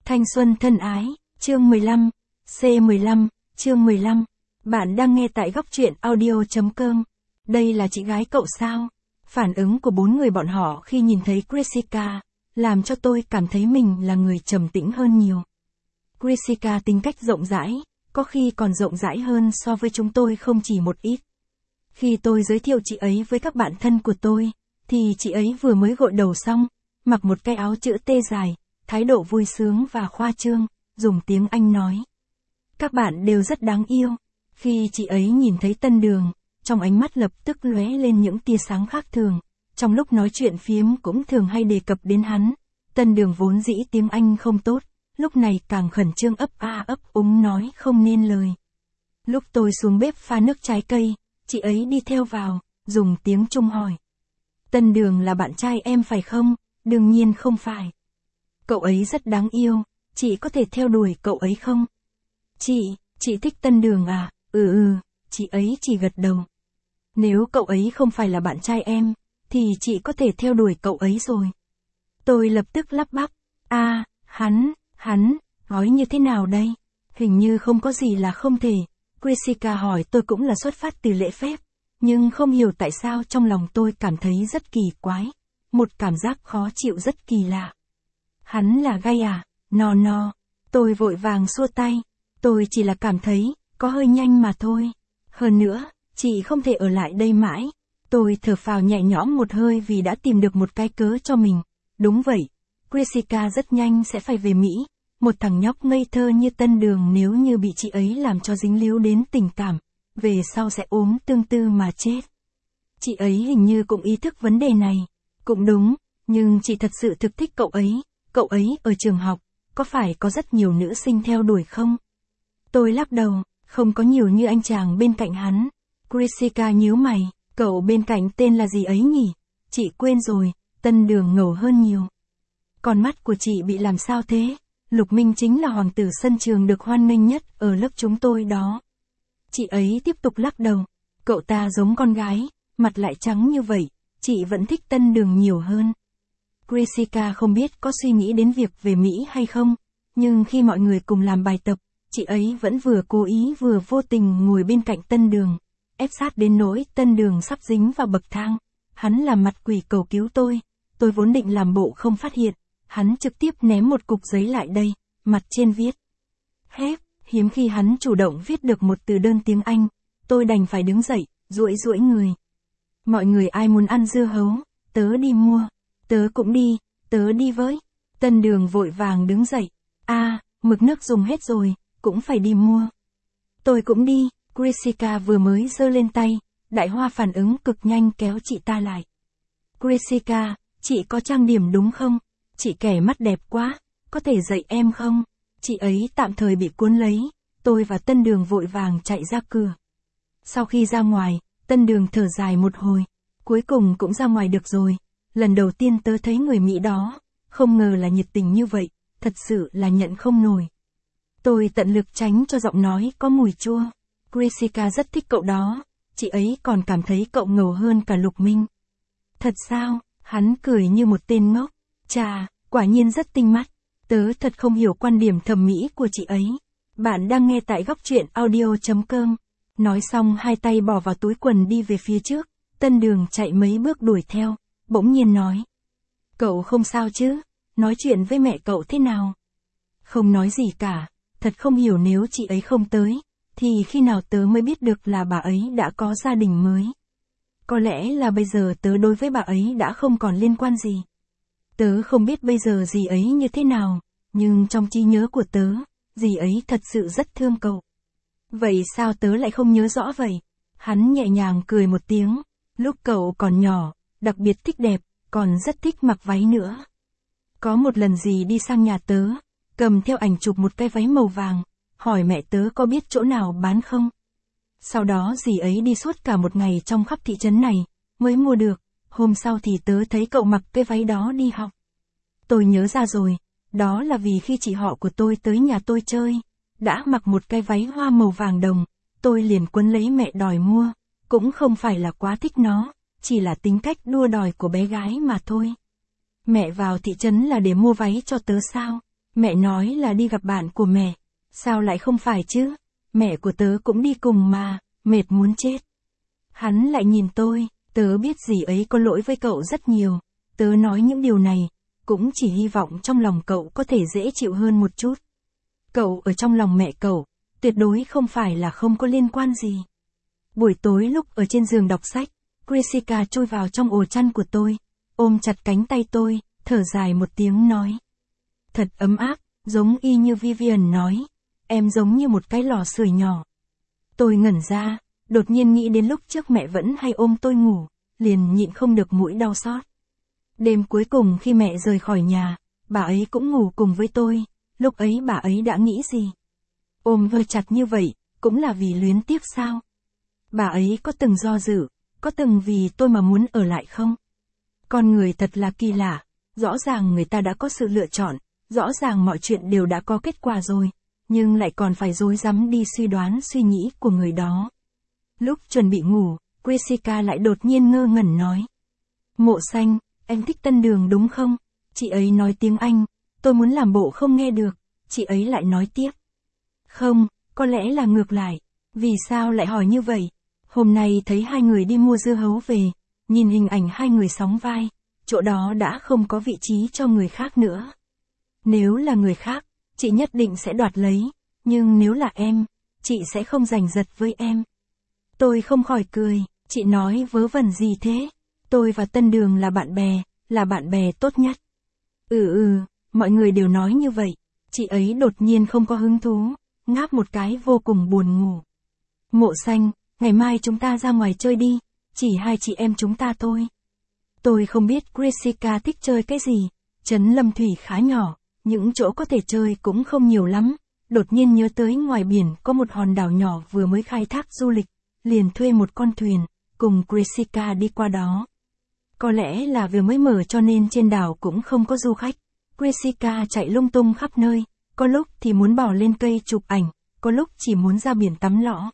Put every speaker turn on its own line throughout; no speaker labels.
Thanh xuân thân ái, chương 15, C15, chương 15. Bạn đang nghe tại góc truyện audio.com. Đây là chị gái cậu sao? Phản ứng của bốn người bọn họ khi nhìn thấy Jessica, làm cho tôi cảm thấy mình là người trầm tĩnh hơn nhiều. Jessica tính cách rộng rãi, có khi còn rộng rãi hơn so với chúng tôi không chỉ một ít. Khi tôi giới thiệu chị ấy với các bạn thân của tôi, thì chị ấy vừa mới gội đầu xong, mặc một cái áo chữ T dài, thái độ vui sướng và khoa trương, dùng tiếng Anh nói. Các bạn đều rất đáng yêu. Khi chị ấy nhìn thấy Tân Đường, trong ánh mắt lập tức lóe lên những tia sáng khác thường. Trong lúc nói chuyện phiếm cũng thường hay đề cập đến hắn. Tân Đường vốn dĩ tiếng Anh không tốt, lúc này càng khẩn trương ấp a ấp úng nói không nên lời. Lúc tôi xuống bếp pha nước trái cây, chị ấy đi theo vào, dùng tiếng Trung hỏi. Tân Đường là bạn trai em phải không? Đương nhiên không phải. Cậu ấy rất đáng yêu, chị có thể theo đuổi cậu ấy không? Chị thích Tân Đường à? Chị ấy chỉ gật đầu. Nếu cậu ấy không phải là bạn trai em, thì chị có thể theo đuổi cậu ấy rồi. Tôi lập tức lắp bắp. Hắn, nói như thế nào đây? Hình như không có gì là không thể. Jessica hỏi tôi cũng là xuất phát từ lễ phép, nhưng không hiểu tại sao trong lòng tôi cảm thấy rất kỳ quái. Một cảm giác khó chịu rất kỳ lạ. Hắn là gay à? No. Tôi vội vàng xua tay. Tôi chỉ là cảm thấy, có hơi nhanh mà thôi. Hơn nữa, chị không thể ở lại đây mãi. Tôi thở phào nhẹ nhõm một hơi vì đã tìm được một cái cớ cho mình. Đúng vậy, Jessica rất nhanh sẽ phải về Mỹ. Một thằng nhóc ngây thơ như Tân Đường nếu như bị chị ấy làm cho dính líu đến tình cảm, về sau sẽ ốm tương tư mà chết. Chị ấy hình như cũng ý thức vấn đề này. Cũng đúng, nhưng chị thật sự thực thích cậu ấy. Cậu ấy ở trường học, có phải có rất nhiều nữ sinh theo đuổi không? Tôi lắc đầu, không có nhiều như anh chàng bên cạnh hắn. Jessica nhíu mày, cậu bên cạnh tên là gì ấy nhỉ? Chị quên rồi. Tân Đường ngầu hơn nhiều. Con mắt của chị bị làm sao thế? Lục Minh chính là hoàng tử sân trường được hoan nghênh nhất ở lớp chúng tôi đó. Chị ấy tiếp tục lắc đầu, cậu ta giống con gái, mặt lại trắng như vậy, chị vẫn thích Tân Đường nhiều hơn. Jessica không biết có suy nghĩ đến việc về Mỹ hay không, nhưng khi mọi người cùng làm bài tập, chị ấy vẫn vừa cố ý vừa vô tình ngồi bên cạnh Tân Đường, ép sát đến nỗi Tân Đường sắp dính vào bậc thang. Hắn làm mặt quỷ cầu cứu tôi vốn định làm bộ không phát hiện, hắn trực tiếp ném một cục giấy lại đây, mặt trên viết. Hép, hiếm khi hắn chủ động viết được một từ đơn tiếng Anh, tôi đành phải đứng dậy, duỗi người. Mọi người ai muốn ăn dưa hấu, tớ đi mua. Tớ cũng đi, tớ đi với. Tân Đường vội vàng đứng dậy. Mực nước dùng hết rồi, cũng phải đi mua. Tôi cũng đi. Jessica vừa mới giơ lên tay, Đại Hoa phản ứng cực nhanh kéo chị ta lại. Jessica, chị có trang điểm đúng không? Chị kẻ mắt đẹp quá, có thể dạy em không? Chị ấy tạm thời bị cuốn lấy, tôi và Tân Đường vội vàng chạy ra cửa. Sau khi ra ngoài, Tân Đường thở dài một hồi, cuối cùng cũng ra ngoài được rồi. Lần đầu tiên tớ thấy người Mỹ đó, không ngờ là nhiệt tình như vậy, thật sự là nhận không nổi. Tôi tận lực tránh cho giọng nói có mùi chua. Jessica rất thích cậu đó, chị ấy còn cảm thấy cậu ngầu hơn cả Lục Minh. Thật sao? Hắn cười như một tên ngốc. Chà, quả nhiên rất tinh mắt. Tớ thật không hiểu quan điểm thẩm mỹ của chị ấy. Bạn đang nghe tại góc truyện audio.com. Nói xong hai tay bỏ vào túi quần đi về phía trước. Tân Đường chạy mấy bước đuổi theo, bỗng nhiên nói. Cậu không sao chứ? Nói chuyện với mẹ cậu thế nào? Không nói gì cả, thật không hiểu nếu chị ấy không tới, thì khi nào tớ mới biết được là bà ấy đã có gia đình mới. Có lẽ là bây giờ tớ đối với bà ấy đã không còn liên quan gì. Tớ không biết bây giờ dì ấy như thế nào, nhưng trong trí nhớ của tớ, dì ấy thật sự rất thương cậu. Vậy sao tớ lại không nhớ rõ vậy? Hắn nhẹ nhàng cười một tiếng, lúc cậu còn nhỏ, đặc biệt thích đẹp, còn rất thích mặc váy nữa. Có một lần dì đi sang nhà tớ, cầm theo ảnh chụp một cái váy màu vàng, hỏi mẹ tớ có biết chỗ nào bán không? Sau đó dì ấy đi suốt cả một ngày trong khắp thị trấn này, mới mua được. Hôm sau thì tớ thấy cậu mặc cái váy đó đi học. Tôi nhớ ra rồi, đó là vì khi chị họ của tôi tới nhà tôi chơi, đã mặc một cái váy hoa màu vàng đồng, tôi liền quấn lấy mẹ đòi mua, cũng không phải là quá thích nó, chỉ là tính cách đua đòi của bé gái mà thôi. Mẹ vào thị trấn là để mua váy cho tớ sao? Mẹ nói là đi gặp bạn của mẹ. Sao lại không phải chứ? Mẹ của tớ cũng đi cùng mà, mệt muốn chết. Hắn lại nhìn tôi, tớ biết dì ấy có lỗi với cậu rất nhiều. Tớ nói những điều này, cũng chỉ hy vọng trong lòng cậu có thể dễ chịu hơn một chút. Cậu ở trong lòng mẹ cậu, tuyệt đối không phải là không có liên quan gì. Buổi tối lúc ở trên giường đọc sách, Jessica chui vào trong ổ chăn của tôi, ôm chặt cánh tay tôi, thở dài một tiếng nói. Thật ấm áp, giống y như Vivian nói, em giống như một cái lò sưởi nhỏ. Tôi ngẩn ra, đột nhiên nghĩ đến lúc trước mẹ vẫn hay ôm tôi ngủ, liền nhịn không được mũi đau xót. Đêm cuối cùng khi mẹ rời khỏi nhà, bà ấy cũng ngủ cùng với tôi, lúc ấy bà ấy đã nghĩ gì? Ôm vơ chặt như vậy, cũng là vì luyến tiếc sao? Bà ấy có từng do dự, có từng vì tôi mà muốn ở lại không? Con người thật là kỳ lạ, rõ ràng người ta đã có sự lựa chọn, rõ ràng mọi chuyện đều đã có kết quả rồi, nhưng lại còn phải rối rắm đi suy đoán suy nghĩ của người đó. Lúc chuẩn bị ngủ, Jessica lại đột nhiên ngơ ngẩn nói. Mộ Xanh, em thích Tân Đường đúng không? Chị ấy nói tiếng Anh, tôi muốn làm bộ không nghe được, chị ấy lại nói tiếp. Không, có lẽ là ngược lại. Vì sao lại hỏi như vậy? Hôm nay thấy hai người đi mua dưa hấu về, nhìn hình ảnh hai người sóng vai, chỗ đó đã không có vị trí cho người khác nữa. Nếu là người khác, chị nhất định sẽ đoạt lấy, nhưng nếu là em, chị sẽ không giành giật với em. Tôi không khỏi cười, chị nói vớ vẩn gì thế? Tôi và Tân Đường là bạn bè tốt nhất. Mọi người đều nói như vậy. Chị ấy đột nhiên không có hứng thú, ngáp một cái vô cùng buồn ngủ. Mộ Xanh, ngày mai chúng ta ra ngoài chơi đi, chỉ hai chị em chúng ta thôi. Tôi không biết Jessica thích chơi cái gì, trấn Lâm Thủy khá nhỏ, những chỗ có thể chơi cũng không nhiều lắm. Đột nhiên nhớ tới ngoài biển có một hòn đảo nhỏ vừa mới khai thác du lịch, liền thuê một con thuyền, cùng Jessica đi qua đó. Có lẽ là vừa mới mở cho nên trên đảo cũng không có du khách. Jessica chạy lung tung khắp nơi, có lúc thì muốn bỏ lên cây chụp ảnh, có lúc chỉ muốn ra biển tắm lõ.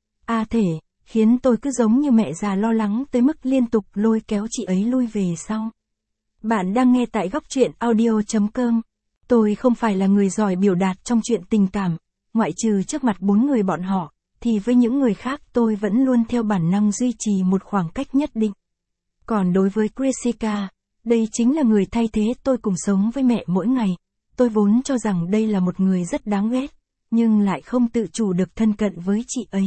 Khiến tôi cứ giống như mẹ già lo lắng tới mức liên tục lôi kéo chị ấy lui về sau. Bạn đang nghe tại Góc Truyện Audio.com. Tôi không phải là người giỏi biểu đạt trong chuyện tình cảm, ngoại trừ trước mặt 4 người bọn họ, thì với những người khác tôi vẫn luôn theo bản năng duy trì một khoảng cách nhất định. Còn đối với Jessica, đây chính là người thay thế tôi cùng sống với mẹ mỗi ngày. Tôi vốn cho rằng đây là một người rất đáng ghét, nhưng lại không tự chủ được thân cận với chị ấy.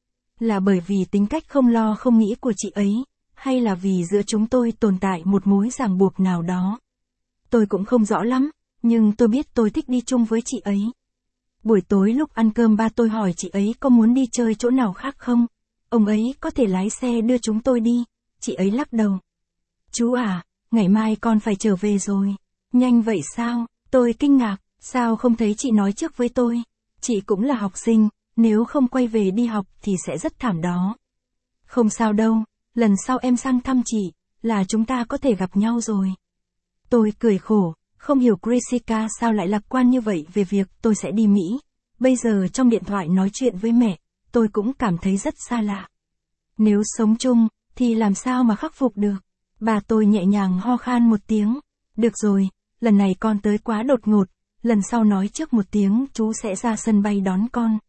Là bởi vì tính cách không lo không nghĩ của chị ấy, hay là vì giữa chúng tôi tồn tại một mối ràng buộc nào đó. Tôi cũng không rõ lắm, nhưng tôi biết tôi thích đi chung với chị ấy. Buổi tối lúc ăn cơm ba tôi hỏi chị ấy có muốn đi chơi chỗ nào khác không? Ông ấy có thể lái xe đưa chúng tôi đi. Chị ấy lắc đầu. Chú à, ngày mai con phải trở về rồi. Nhanh vậy sao? Tôi kinh ngạc, sao không thấy chị nói trước với tôi? Chị cũng là học sinh, nếu không quay về đi học thì sẽ rất thảm đó. Không sao đâu, lần sau em sang thăm chị, là chúng ta có thể gặp nhau rồi. Tôi cười khổ, không hiểu Jessica sao lại lạc quan như vậy về việc tôi sẽ đi Mỹ. Bây giờ trong điện thoại nói chuyện với mẹ, tôi cũng cảm thấy rất xa lạ. Nếu sống chung, thì làm sao mà khắc phục được? Bà tôi nhẹ nhàng ho khan một tiếng. Được rồi, lần này con tới quá đột ngột, lần sau nói trước một tiếng chú sẽ ra sân bay đón con.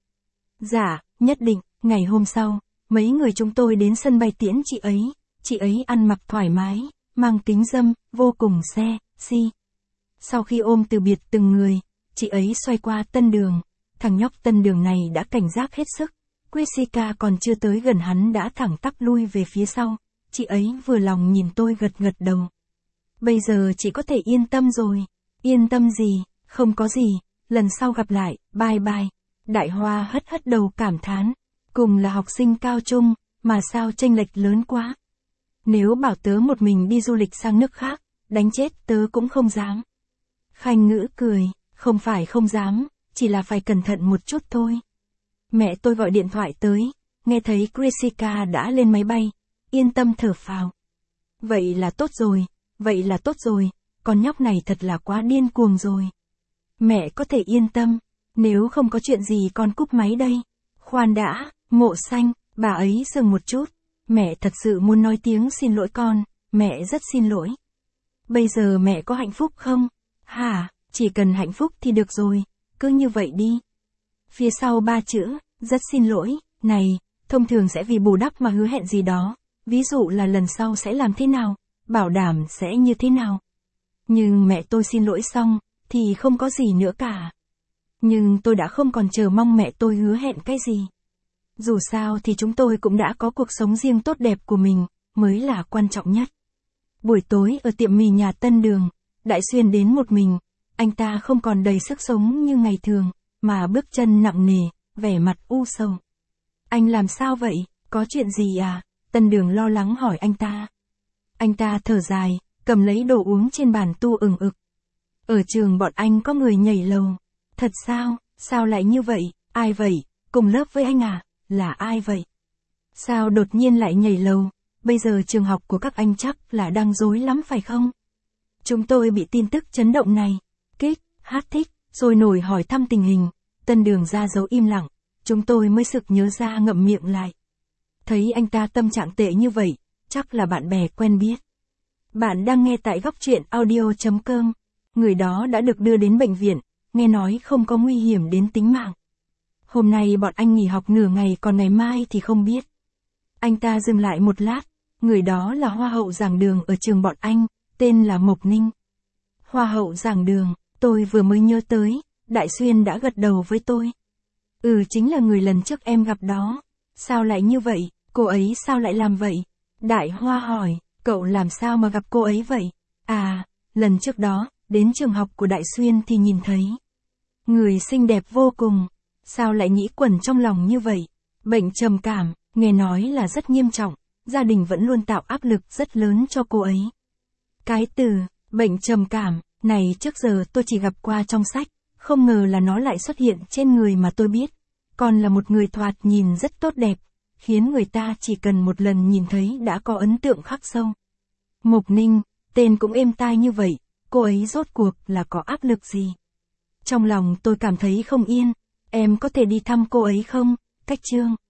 Dạ, nhất định. Ngày hôm sau, mấy người chúng tôi đến sân bay tiễn chị ấy ăn mặc thoải mái, mang kính râm, vô cùng sexy. Sau khi ôm từ biệt từng người, chị ấy xoay qua Tân Đường, thằng nhóc Tân Đường này đã cảnh giác hết sức. Jessica còn chưa tới gần hắn đã thẳng tắp lui về phía sau, chị ấy vừa lòng nhìn tôi gật gật đầu. Bây giờ chị có thể yên tâm rồi. Yên tâm gì, không có gì, lần sau gặp lại, bye bye. Đại Hoa hất hất đầu cảm thán, cùng là học sinh cao trung, mà sao chênh lệch lớn quá. Nếu bảo tớ một mình đi du lịch sang nước khác, đánh chết tớ cũng không dám. Khanh Ngữ cười, không phải không dám, chỉ là phải cẩn thận một chút thôi. Mẹ tôi gọi điện thoại tới, nghe thấy Jessica đã lên máy bay, yên tâm thở phào. Vậy là tốt rồi, con nhóc này thật là quá điên cuồng rồi. Mẹ có thể yên tâm, nếu không có chuyện gì con cúp máy đây. Khoan đã, Mộ Xanh, bà ấy dừng một chút. Mẹ thật sự muốn nói tiếng xin lỗi con, mẹ rất xin lỗi. Bây giờ mẹ có hạnh phúc không? Hả, Chỉ cần hạnh phúc thì được rồi, cứ như vậy đi. Phía sau 3 chữ, rất xin lỗi, này, thông thường sẽ vì bù đắp mà hứa hẹn gì đó, ví dụ là lần sau sẽ làm thế nào, bảo đảm sẽ như thế nào. Nhưng mẹ tôi xin lỗi xong, thì không có gì nữa cả. Nhưng tôi đã không còn chờ mong mẹ tôi hứa hẹn cái gì. Dù sao thì chúng tôi cũng đã có cuộc sống riêng tốt đẹp của mình, mới là quan trọng nhất. Buổi tối ở tiệm mì nhà Tân Đường, Đại Xuyên đến một mình, anh ta không còn đầy sức sống như ngày thường, mà bước chân nặng nề, vẻ mặt u sầu. Anh làm sao vậy, có chuyện gì à? Tân Đường lo lắng hỏi anh ta. Anh ta thở dài, cầm lấy đồ uống trên bàn tu ừng ực. Ở trường bọn anh có người nhảy lầu. Thật sao, sao lại như vậy, ai vậy, cùng lớp với anh à, là ai vậy? Sao đột nhiên lại nhảy lầu, bây giờ trường học của các anh chắc là đang rối lắm phải không? Chúng tôi bị tin tức chấn động này, kích, hát thích, rồi nổi hỏi thăm tình hình. Tân Đường ra dấu im lặng, chúng tôi mới sực nhớ ra ngậm miệng lại. Thấy anh ta tâm trạng tệ như vậy, chắc là bạn bè quen biết. Bạn đang nghe tại góc truyện audio.com. Người đó đã được đưa đến bệnh viện, nghe nói không có nguy hiểm đến tính mạng. Hôm nay bọn anh nghỉ học nửa ngày, còn ngày mai thì không biết. Anh ta dừng lại một lát, người đó là hoa hậu giảng đường ở trường bọn anh, tên là Mộc Ninh. Hoa hậu giảng đường, tôi vừa mới nhớ tới, Đại Xuyên đã gật đầu với tôi. Chính là người lần trước em gặp đó. Sao lại như vậy, cô ấy sao lại làm vậy? Đại Hoa hỏi, cậu làm sao mà gặp cô ấy vậy? À, lần trước đó, đến trường học của Đại Xuyên thì nhìn thấy. Người xinh đẹp vô cùng, sao lại nghĩ quẩn trong lòng như vậy? Bệnh trầm cảm, nghe nói là rất nghiêm trọng, gia đình vẫn luôn tạo áp lực rất lớn cho cô ấy. Cái từ, bệnh trầm cảm, này trước giờ tôi chỉ gặp qua trong sách, không ngờ là nó lại xuất hiện trên người mà tôi biết. Còn là một người thoạt nhìn rất tốt đẹp, khiến người ta chỉ cần một lần nhìn thấy đã có ấn tượng khắc sâu. Mộc Ninh, tên cũng êm tai như vậy, cô ấy rốt cuộc là có áp lực gì? Trong lòng tôi cảm thấy không yên, em có thể đi thăm cô ấy không, Cách Trương?